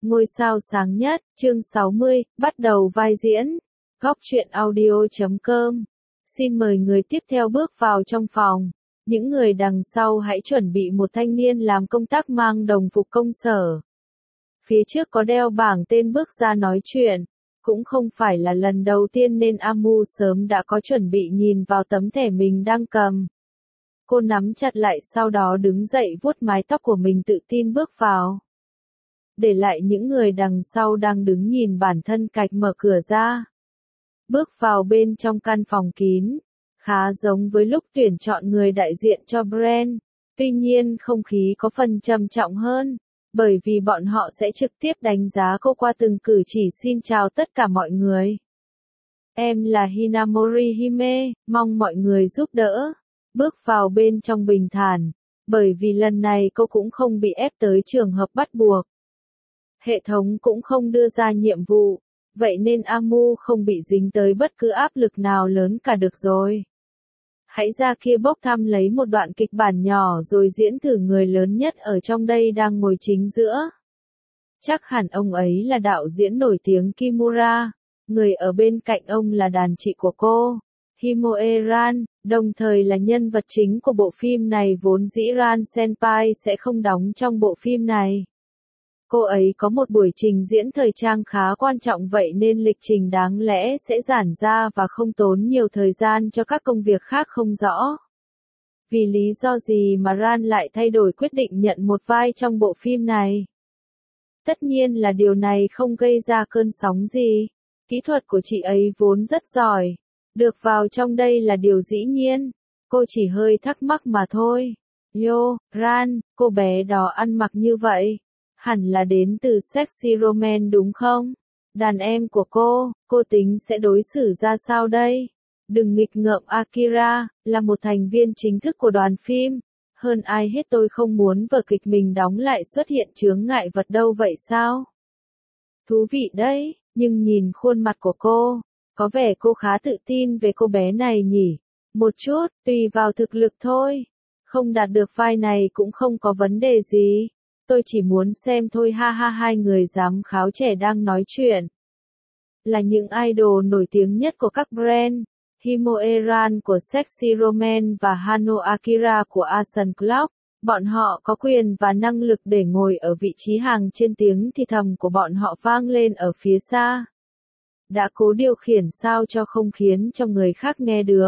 Ngôi sao sáng nhất, chương 60, bắt đầu vai diễn. Góc truyện audio.com. Xin mời người tiếp theo bước vào trong phòng. Những người đằng sau hãy chuẩn bị một thanh niên làm công tác mang đồng phục công sở. Phía trước có đeo bảng tên bước ra nói chuyện. Cũng không phải là lần đầu tiên nên Amu sớm đã có chuẩn bị nhìn vào tấm thẻ mình đang cầm. Cô nắm chặt lại sau đó đứng dậy vuốt mái tóc của mình tự tin bước vào. Để lại những người đằng sau đang đứng nhìn bản thân cạch mở cửa ra. Bước vào bên trong căn phòng kín, khá giống với lúc tuyển chọn người đại diện cho brand, tuy nhiên không khí có phần trầm trọng hơn, bởi vì bọn họ sẽ trực tiếp đánh giá cô qua từng cử chỉ xin chào tất cả mọi người. Em là Hinamori Hime, mong mọi người giúp đỡ. Bước vào bên trong bình thản, bởi vì lần này cô cũng không bị ép tới trường hợp bắt buộc. Hệ thống cũng không đưa ra nhiệm vụ, vậy nên Amu không bị dính tới bất cứ áp lực nào lớn cả được rồi. Hãy ra kia bốc thăm lấy một đoạn kịch bản nhỏ rồi diễn thử người lớn nhất ở trong đây đang ngồi chính giữa. Chắc hẳn ông ấy là đạo diễn nổi tiếng Kimura, người ở bên cạnh ông là đàn chị của cô, Himoe Ran, đồng thời là nhân vật chính của bộ phim này. Vốn dĩ Ran Senpai sẽ không đóng trong bộ phim này. Cô ấy có một buổi trình diễn thời trang khá quan trọng vậy nên lịch trình đáng lẽ sẽ giãn ra và không tốn nhiều thời gian cho các công việc khác không rõ. Vì lý do gì mà Ran lại thay đổi quyết định nhận một vai trong bộ phim này? Tất nhiên là điều này không gây ra cơn sóng gì. Kỹ thuật của chị ấy vốn rất giỏi. Được vào trong đây là điều dĩ nhiên. Cô chỉ hơi thắc mắc mà thôi. Yo, Ran, cô bé đó ăn mặc như vậy. Hẳn là đến từ Sexy Roman đúng không? Đàn em của cô tính sẽ đối xử ra sao đây? Đừng nghịch ngợm Akira, là một thành viên chính thức của đoàn phim. Hơn ai hết tôi không muốn vở kịch mình đóng lại xuất hiện chướng ngại vật đâu vậy sao? Thú vị đấy, nhưng nhìn khuôn mặt của cô, có vẻ cô khá tự tin về cô bé này nhỉ? Một chút, tùy vào thực lực thôi. Không đạt được vai này cũng không có vấn đề gì. Tôi chỉ muốn xem thôi ha ha. Hai người giám khảo trẻ đang nói chuyện. Là những idol nổi tiếng nhất của các brand. Himoe Ran của Sexy Roman và Hano Akira của Asian Club. Bọn họ có quyền và năng lực để ngồi ở vị trí hàng trên. Tiếng thì thầm của bọn họ vang lên ở phía xa. Đã cố điều khiển sao cho không khiến cho người khác nghe được.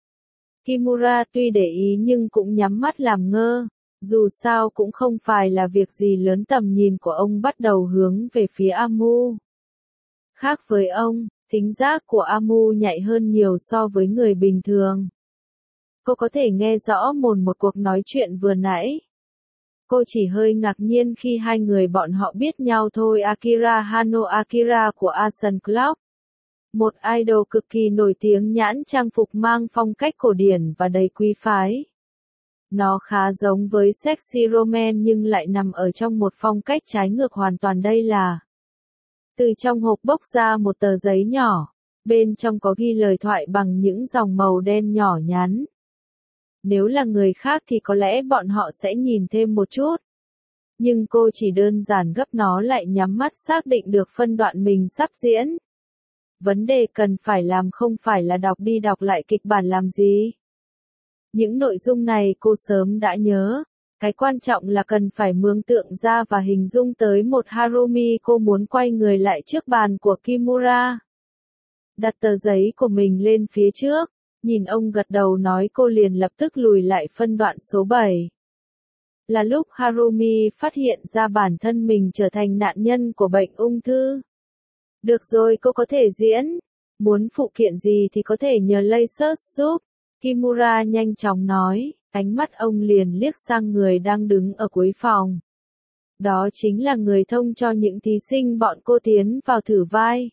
Kimura tuy để ý nhưng cũng nhắm mắt làm ngơ. Dù sao cũng không phải là việc gì lớn. Tầm nhìn của ông bắt đầu hướng về phía Amu. Khác với ông, thính giác của Amu nhạy hơn nhiều so với người bình thường. Cô có thể nghe rõ một cuộc nói chuyện vừa nãy. Cô chỉ hơi ngạc nhiên khi hai người bọn họ biết nhau thôi. Akira Hano Akira của Asian Club. Một idol cực kỳ nổi tiếng, nhãn trang phục mang phong cách cổ điển và đầy quý phái. Nó khá giống với Sexy Roman nhưng lại nằm ở trong một phong cách trái ngược hoàn toàn. Đây là từ trong hộp bốc ra một tờ giấy nhỏ, bên trong có ghi lời thoại bằng những dòng màu đen nhỏ nhắn. Nếu là người khác thì có lẽ bọn họ sẽ nhìn thêm một chút. Nhưng cô chỉ đơn giản gấp nó lại, nhắm mắt xác định được phân đoạn mình sắp diễn. Vấn đề cần phải làm không phải là đọc đi đọc lại kịch bản làm gì. Những nội dung này cô sớm đã nhớ. Cái quan trọng là cần phải mường tượng ra và hình dung tới một Harumi. Cô muốn quay người lại trước bàn của Kimura. Đặt tờ giấy của mình lên phía trước. Nhìn ông gật đầu nói, cô liền lập tức lùi lại phân đoạn số 7. Là lúc Harumi phát hiện ra bản thân mình trở thành nạn nhân của bệnh ung thư. Được rồi, cô có thể diễn. Muốn phụ kiện gì thì có thể nhờ Lasers giúp. Kimura nhanh chóng nói, ánh mắt ông liền liếc sang người đang đứng ở cuối phòng. Đó chính là người thông cho những thí sinh bọn cô tiến vào thử vai.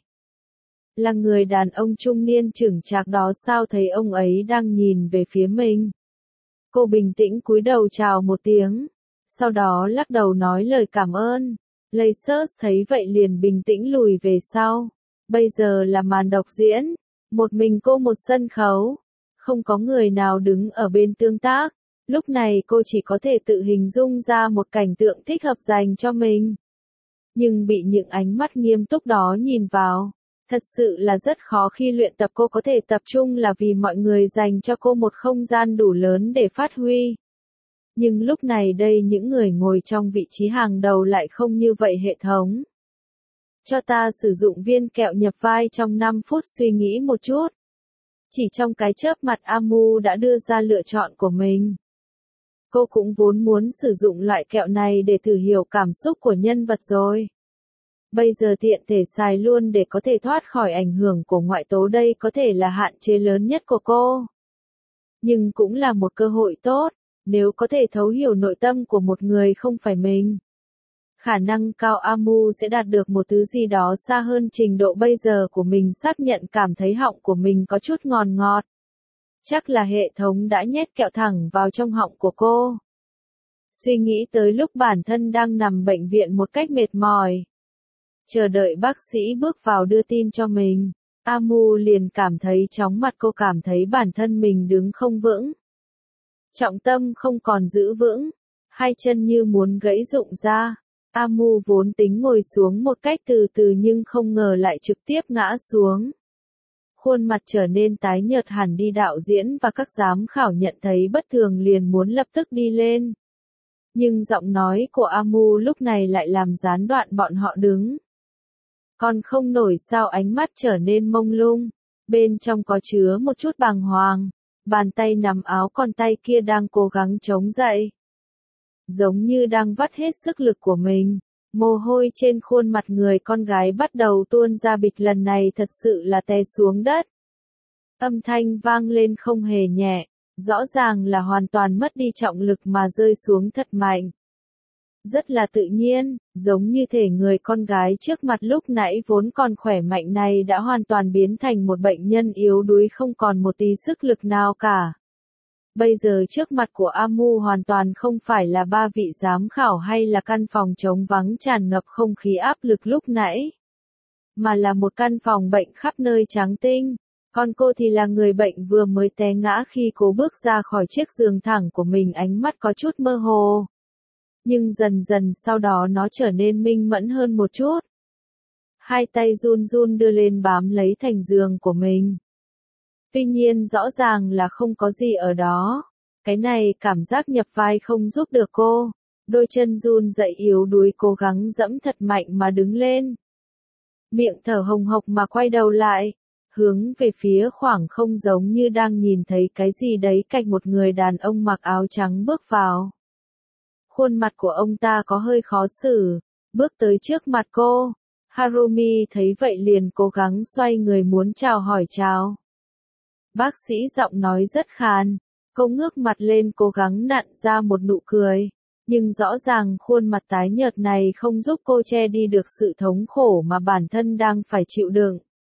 Là người đàn ông trung niên chững chạc đó sao? Thấy ông ấy đang nhìn về phía mình. Cô bình tĩnh cúi đầu chào một tiếng. Sau đó lắc đầu nói lời cảm ơn. Lasers thấy vậy liền bình tĩnh lùi về sau. Bây giờ là màn đọc diễn. Một mình cô một sân khấu. Không có người nào đứng ở bên tương tác. Lúc này cô chỉ có thể tự hình dung ra một cảnh tượng thích hợp dành cho mình. nhưng bị những ánh mắt nghiêm túc đó nhìn vào. Thật sự là rất khó khi luyện tập cô có thể tập trung là vì mọi người dành cho cô một không gian đủ lớn để phát huy. Nhưng lúc này đây những người ngồi trong vị trí hàng đầu lại không như vậy hệ thống. Cho ta sử dụng viên kẹo nhập vai trong 5 phút suy nghĩ một chút. Chỉ trong cái chớp mặt Amu đã đưa ra lựa chọn của mình. Cô cũng vốn muốn sử dụng loại kẹo này để thử hiểu cảm xúc của nhân vật rồi. Bây giờ tiện thể xài luôn để có thể thoát khỏi ảnh hưởng của ngoại tố, đây có thể là hạn chế lớn nhất của cô. Nhưng cũng là một cơ hội tốt, nếu có thể thấu hiểu nội tâm của một người không phải mình. Khả năng cao Amu sẽ đạt được một thứ gì đó xa hơn trình độ bây giờ của mình, xác nhận cảm thấy họng của mình có chút ngọt ngọt. Chắc là hệ thống đã nhét kẹo thẳng vào trong họng của cô. Suy nghĩ tới lúc bản thân đang nằm bệnh viện một cách mệt mỏi. Chờ đợi bác sĩ bước vào đưa tin cho mình. Amu liền cảm thấy chóng mặt, cô cảm thấy bản thân mình đứng không vững. Trọng tâm không còn giữ vững. Hai chân như muốn gãy rụng ra. Amu vốn tính ngồi xuống một cách từ từ nhưng không ngờ lại trực tiếp ngã xuống. Khuôn mặt trở nên tái nhợt hẳn đi, đạo diễn và các giám khảo nhận thấy bất thường liền muốn lập tức đi lên. Nhưng giọng nói của Amu lúc này lại làm gián đoạn bọn họ đứng. Còn không nổi sao, ánh mắt trở nên mông lung. Bên trong có chứa một chút bàng hoàng. Bàn tay nắm áo con tay kia đang cố gắng chống dậy. Giống như đang vắt hết sức lực của mình. Mồ hôi trên khuôn mặt người con gái bắt đầu tuôn ra bịch, lần này thật sự là té xuống đất. Âm thanh vang lên không hề nhẹ, rõ ràng là hoàn toàn mất đi trọng lực mà rơi xuống thật mạnh. Rất là tự nhiên, giống như thể người con gái trước mặt lúc nãy vốn còn khỏe mạnh này đã hoàn toàn biến thành một bệnh nhân yếu đuối không còn một tí sức lực nào cả. Bây giờ trước mặt của Amu hoàn toàn không phải là ba vị giám khảo hay là căn phòng trống vắng tràn ngập không khí áp lực lúc nãy, mà là một căn phòng bệnh khắp nơi trắng tinh. Còn cô thì là người bệnh vừa mới té ngã khi cô bước ra khỏi chiếc giường thẳng của mình, ánh mắt có chút mơ hồ. Nhưng dần dần sau đó nó trở nên minh mẫn hơn một chút. Hai tay run run đưa lên bám lấy thành giường của mình. Tuy nhiên rõ ràng là không có gì ở đó. Cái này cảm giác nhập vai không giúp được cô. Đôi chân run dậy yếu đuối cố gắng dẫm thật mạnh mà đứng lên. Miệng thở hồng hộc mà quay đầu lại. Hướng về phía khoảng không giống như đang nhìn thấy cái gì đấy, cạnh một người đàn ông mặc áo trắng bước vào. Khuôn mặt của ông ta có hơi khó xử. Bước tới trước mặt cô. Harumi thấy vậy liền cố gắng xoay người muốn chào hỏi chào. Bác sĩ giọng nói rất khàn. Cô ngước mặt lên cố gắng nặn ra một nụ cười. Nhưng rõ ràng khuôn mặt tái nhợt này không giúp cô che đi được sự thống khổ mà bản thân đang phải chịu đựng.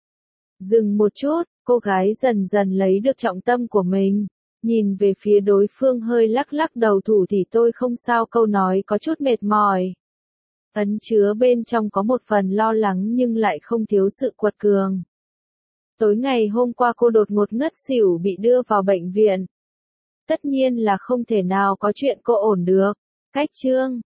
Dừng một chút, cô gái dần dần lấy được trọng tâm của mình. Nhìn về phía đối phương hơi lắc lắc đầu, thủ thì tôi không sao, câu nói có chút mệt mỏi. Ẩn chứa bên trong có một phần lo lắng nhưng lại không thiếu sự quật cường. Tối ngày hôm qua cô đột ngột ngất xỉu bị đưa vào bệnh viện. Tất nhiên là không thể nào có chuyện cô ổn được. Cách chương